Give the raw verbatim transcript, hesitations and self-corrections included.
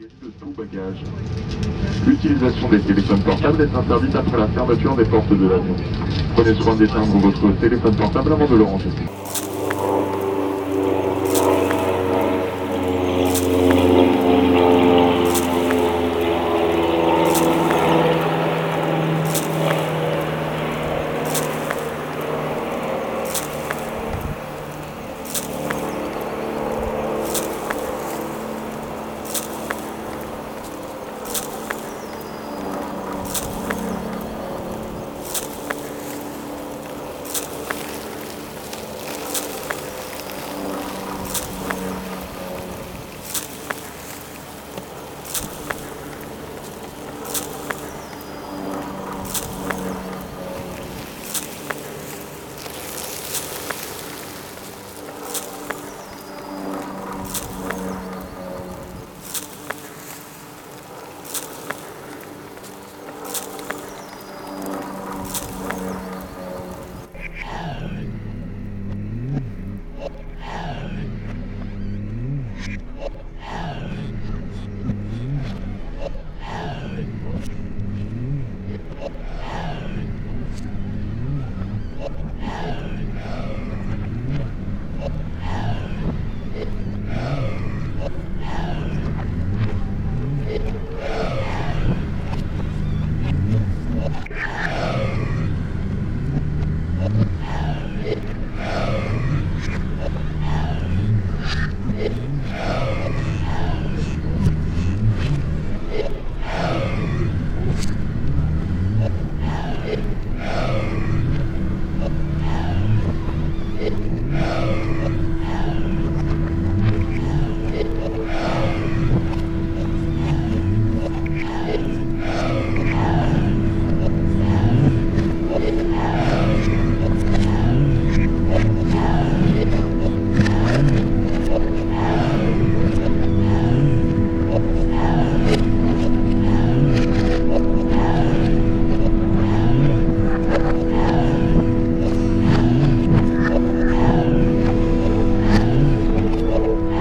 de tout bagage. L'utilisation des téléphones portables est interdite après la fermeture des portes de l'avion. Prenez soin d'éteindre votre téléphone portable avant de le ranger.